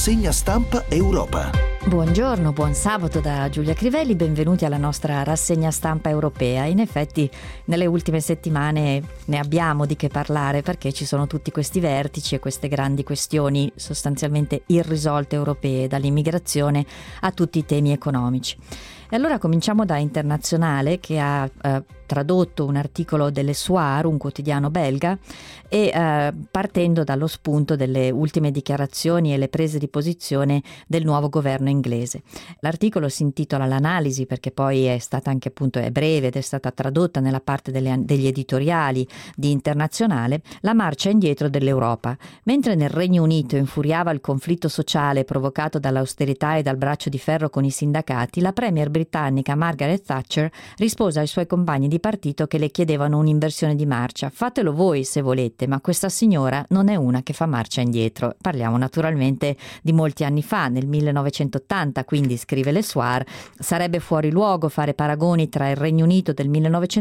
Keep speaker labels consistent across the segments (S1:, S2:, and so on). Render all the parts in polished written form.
S1: Rassegna stampa Europa.
S2: Buongiorno, buon sabato da Giulia Crivelli, benvenuti alla nostra rassegna stampa europea. In effetti nelle ultime settimane ne abbiamo di che parlare perché ci sono tutti questi vertici e queste grandi questioni sostanzialmente irrisolte europee, dall'immigrazione a tutti i temi economici. E allora cominciamo da Internazionale, che ha tradotto un articolo delle Soir, un quotidiano belga, e partendo dallo spunto delle ultime dichiarazioni e le prese di posizione del nuovo governo inglese. L'articolo si intitola L'analisi, perché poi è stata anche appunto è breve ed è stata tradotta nella parte degli editoriali di Internazionale, la marcia indietro dell'Europa. Mentre nel Regno Unito infuriava il conflitto sociale provocato dall'austerità e dal braccio di ferro con i sindacati, la premier britannica Margaret Thatcher rispose ai suoi compagni di partito che le chiedevano un'inversione di marcia. Fatelo voi se volete, ma questa signora non è una che fa marcia indietro. Parliamo naturalmente di molti anni fa, nel 1980, quindi, scrive Le Soir, sarebbe fuori luogo fare paragoni tra il Regno Unito del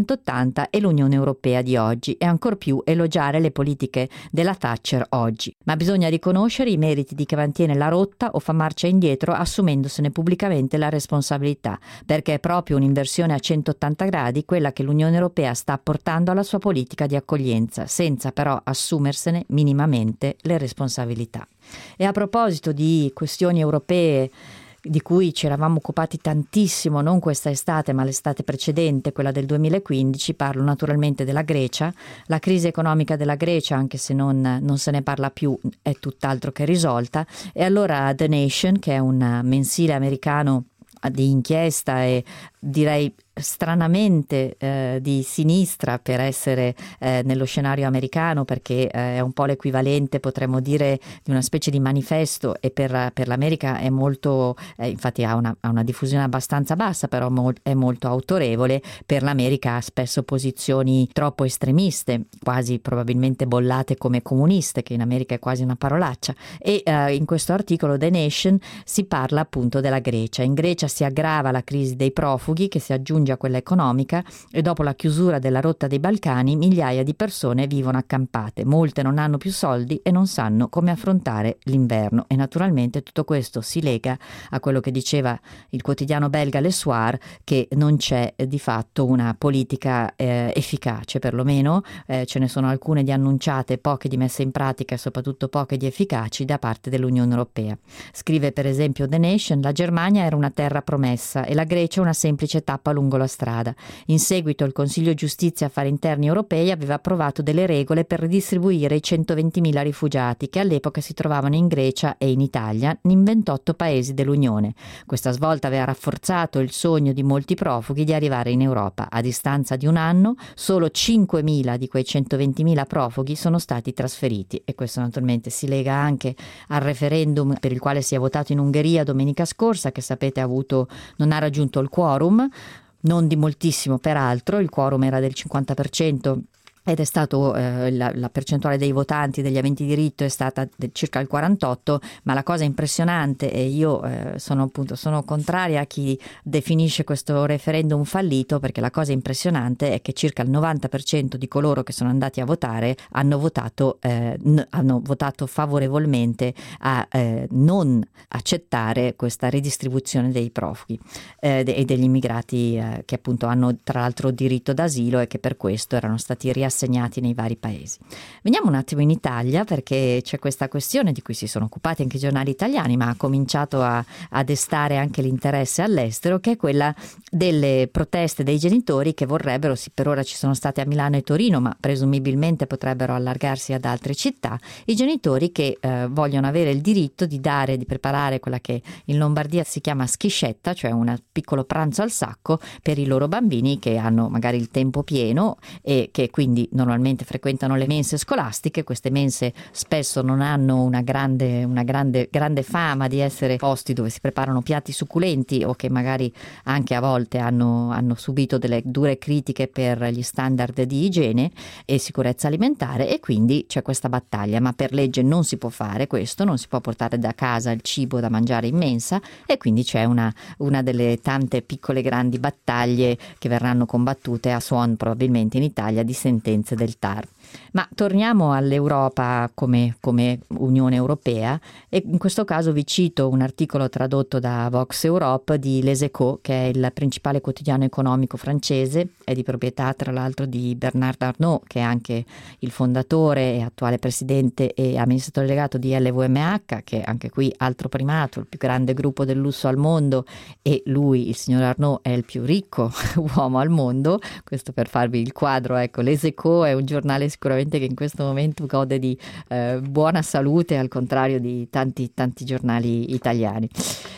S2: 1980 e l'Unione Europea di oggi e ancor più elogiare le politiche della Thatcher oggi. Ma bisogna riconoscere i meriti di chi mantiene la rotta o fa marcia indietro assumendosene pubblicamente la responsabilità, perché è proprio un'inversione a 180 gradi quella che l'Unione Europea sta apportando alla sua politica di accoglienza, senza però assumersene minimamente le responsabilità. E a proposito di questioni europee di cui ci eravamo occupati tantissimo, non questa estate ma l'estate precedente, quella del 2015, parlo naturalmente della Grecia. La crisi economica della Grecia, anche se non se ne parla più, è tutt'altro che risolta, e allora The Nation, che è un mensile americano di inchiesta e direi stranamente di sinistra per essere nello scenario americano, perché è un po' l'equivalente, potremmo dire, di una specie di manifesto, e per l'America è molto infatti ha una diffusione abbastanza bassa, però è molto autorevole. Per l'America ha spesso posizioni troppo estremiste, quasi probabilmente bollate come comuniste, che in America è quasi una parolaccia, e in questo articolo The Nation si parla appunto della Grecia. In Grecia si aggrava la crisi dei profughi, che si aggiunge a quella economica, e dopo la chiusura della rotta dei Balcani migliaia di persone vivono accampate, molte non hanno più soldi e non sanno come affrontare l'inverno. E naturalmente tutto questo si lega a quello che diceva il quotidiano belga Le Soir, che non c'è di fatto una politica efficace, perlomeno ce ne sono alcune di annunciate, poche di messe in pratica e soprattutto poche di efficaci da parte dell'Unione Europea. Scrive per esempio The Nation: la Germania era una terra promessa e la Grecia una semplice tappa lungo la strada. In seguito il Consiglio Giustizia e Affari Interni europei aveva approvato delle regole per ridistribuire i 120.000 rifugiati che all'epoca si trovavano in Grecia e in Italia, in 28 paesi dell'Unione. Questa svolta aveva rafforzato il sogno di molti profughi di arrivare in Europa. A distanza di un anno, solo 5.000 di quei 120.000 profughi sono stati trasferiti, e questo naturalmente si lega anche al referendum per il quale si è votato in Ungheria domenica scorsa, che sapete non ha raggiunto il quorum, non di moltissimo peraltro. Il quorum era del 50% ed è stato la percentuale dei votanti, degli aventi diritto, è stata circa il 48%, ma la cosa impressionante, e io sono contraria a chi definisce questo referendum fallito, perché la cosa impressionante è che circa il 90% di coloro che sono andati a votare hanno votato favorevolmente a non accettare questa ridistribuzione dei profughi e degli immigrati che appunto hanno tra l'altro diritto d'asilo e che per questo erano stati riassegnati nei vari paesi. Veniamo un attimo in Italia, perché c'è questa questione di cui si sono occupati anche i giornali italiani, ma ha cominciato a destare anche l'interesse all'estero, che è quella delle proteste dei genitori che vorrebbero, sì, per ora ci sono state a Milano e Torino, ma presumibilmente potrebbero allargarsi ad altre città, i genitori che vogliono avere il diritto di preparare quella che in Lombardia si chiama schiscetta, cioè un piccolo pranzo al sacco per i loro bambini che hanno magari il tempo pieno e che quindi normalmente frequentano le mense scolastiche. Queste mense spesso non hanno una grande fama di essere posti dove si preparano piatti succulenti, o che magari anche a volte hanno subito delle dure critiche per gli standard di igiene e sicurezza alimentare, e quindi c'è questa battaglia. Ma per legge non si può fare questo, non si può portare da casa il cibo da mangiare in mensa, e quindi c'è una delle tante piccole grandi battaglie che verranno combattute a suon probabilmente in Italia di sentenze del TAR. Ma torniamo all'Europa come Unione Europea, e in questo caso vi cito un articolo tradotto da Vox Europe di Les Echos, che è il principale quotidiano economico francese, è di proprietà tra l'altro di Bernard Arnault, che è anche il fondatore e attuale presidente e amministratore delegato di LVMH, che anche qui altro primato, il più grande gruppo del lusso al mondo, e lui, il signor Arnault, è il più ricco uomo al mondo. Questo per farvi il quadro. Ecco, Les Echos è un giornale sicuramente che in questo momento gode di buona salute, al contrario di tanti giornali italiani.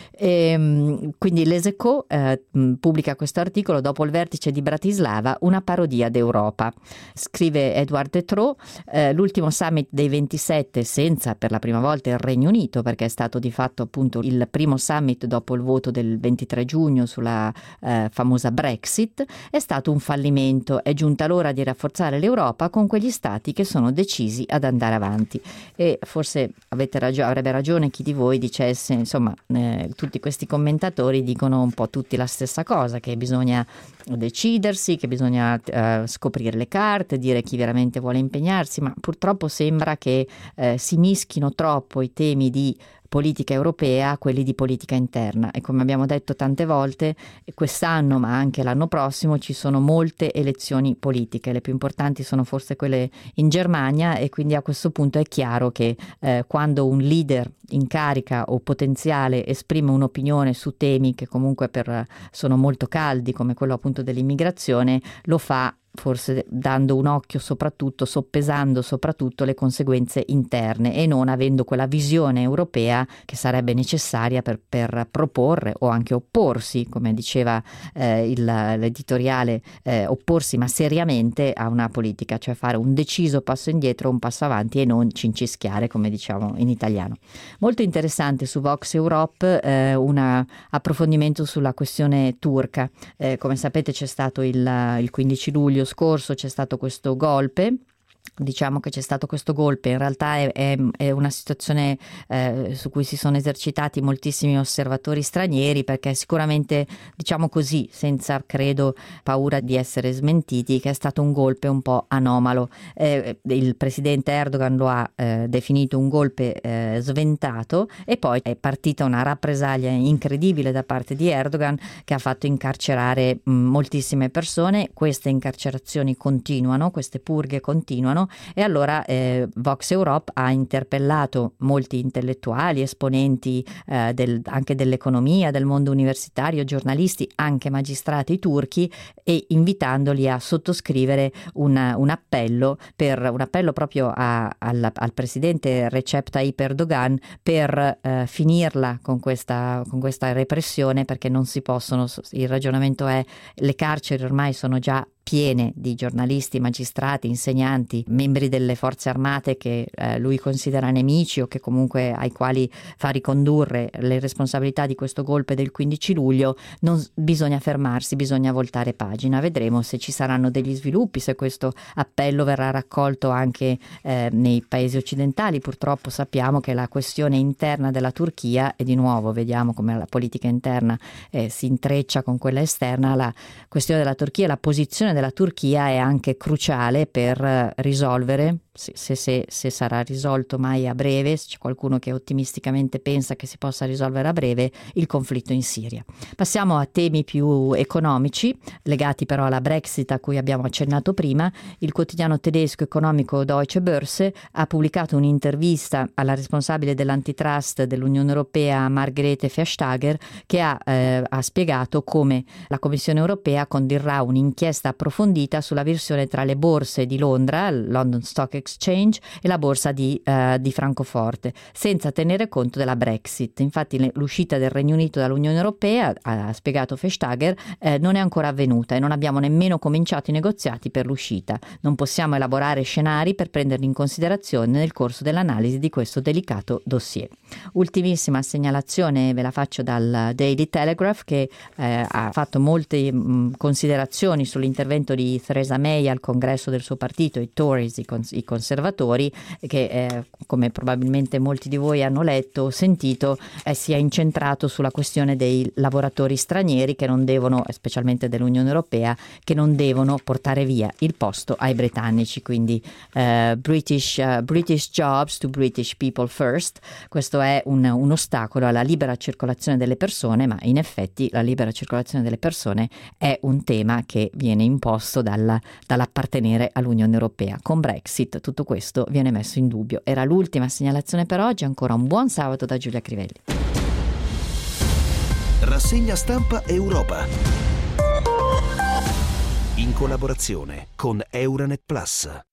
S2: Quindi Les Echos pubblica questo articolo: dopo il vertice di Bratislava, una parodia d'Europa. Scrive Edouard Tétrault, l'ultimo summit dei 27 senza per la prima volta il Regno Unito, perché è stato di fatto appunto il primo summit dopo il voto del 23 giugno sulla famosa Brexit, è stato un fallimento. È giunta l'ora di rafforzare l'Europa con quegli stati che sono decisi ad andare avanti. E forse avrebbe ragione chi di voi dicesse, insomma, tutti questi commentatori dicono un po' tutti la stessa cosa, che bisogna decidersi, che bisogna scoprire le carte, dire chi veramente vuole impegnarsi, ma purtroppo sembra che si mischino troppo i temi di politica europea a quelli di politica interna, e come abbiamo detto tante volte, quest'anno ma anche l'anno prossimo ci sono molte elezioni politiche, le più importanti sono forse quelle in Germania, e quindi a questo punto è chiaro che quando un leader in carica o potenziale esprime un'opinione su temi che comunque sono molto caldi, come quello appunto dell'immigrazione, lo fa forse dando un occhio soprattutto, soppesando soprattutto le conseguenze interne e non avendo quella visione europea che sarebbe necessaria per proporre o anche opporsi, come diceva l'editoriale, opporsi ma seriamente a una politica, cioè fare un deciso passo indietro, un passo avanti, e non cincischiare, come diciamo in italiano. Molto interessante su Vox Europe un approfondimento sulla questione turca. Come sapete c'è stato il 15 luglio scorso, c'è stato questo golpe. Diciamo che c'è stato questo golpe, in realtà è una situazione su cui si sono esercitati moltissimi osservatori stranieri, perché sicuramente, diciamo così, senza credo paura di essere smentiti, che è stato un golpe un po' anomalo. Il presidente Erdogan lo ha definito un golpe sventato, e poi è partita una rappresaglia incredibile da parte di Erdogan, che ha fatto incarcerare moltissime persone. Queste incarcerazioni continuano, queste purghe continuano, e allora Vox Europe ha interpellato molti intellettuali, esponenti anche dell'economia, del mondo universitario, giornalisti, anche magistrati turchi, e invitandoli a sottoscrivere un appello proprio al presidente Recep Tayyip Erdogan per finirla con questa repressione, perché non si possono, il ragionamento è: le carceri ormai sono già piene di giornalisti, magistrati, insegnanti, membri delle forze armate che lui considera nemici, o che comunque ai quali fa ricondurre le responsabilità di questo golpe del 15 luglio. Non bisogna fermarsi, bisogna voltare pagina. Vedremo se ci saranno degli sviluppi, se questo appello verrà raccolto anche nei paesi occidentali. Purtroppo sappiamo che la questione interna della Turchia, e di nuovo vediamo come la politica interna si intreccia con quella esterna, la questione della Turchia, la posizione della Turchia è anche cruciale per risolvere, se sarà risolto mai a breve, se c'è qualcuno che ottimisticamente pensa che si possa risolvere a breve, il conflitto in Siria. Passiamo a temi più economici, legati però alla Brexit a cui abbiamo accennato prima. Il quotidiano tedesco economico Deutsche Börse ha pubblicato un'intervista alla responsabile dell'antitrust dell'Unione Europea, Margrethe Vestager, che ha spiegato come la Commissione Europea condurrà un'inchiesta approfondita sulla versione tra le borse di Londra, il London Stock Exchange, e la borsa di Francoforte, senza tenere conto della Brexit. Infatti l'uscita del Regno Unito dall'Unione Europea, ha spiegato Vestager, non è ancora avvenuta, e non abbiamo nemmeno cominciato i negoziati per l'uscita. Non possiamo elaborare scenari per prenderli in considerazione nel corso dell'analisi di questo delicato dossier. Ultimissima segnalazione ve la faccio dal Daily Telegraph, che ha fatto molte considerazioni sull'intervento di Theresa May al congresso del suo partito, i Tories, i conservatori, che come probabilmente molti di voi hanno letto o sentito, si è incentrato sulla questione dei lavoratori stranieri che non devono, specialmente dell'Unione Europea, che non devono portare via il posto ai britannici, quindi British jobs to British people first. Questo è un ostacolo alla libera circolazione delle persone, ma in effetti la libera circolazione delle persone è un tema che viene imposto dall'appartenere all'Unione Europea. Con Brexit tutto questo viene messo in dubbio. Era l'ultima segnalazione per oggi, ancora un buon sabato da Giulia Crivelli.
S1: Rassegna stampa Europa. In collaborazione con Euranet Plus.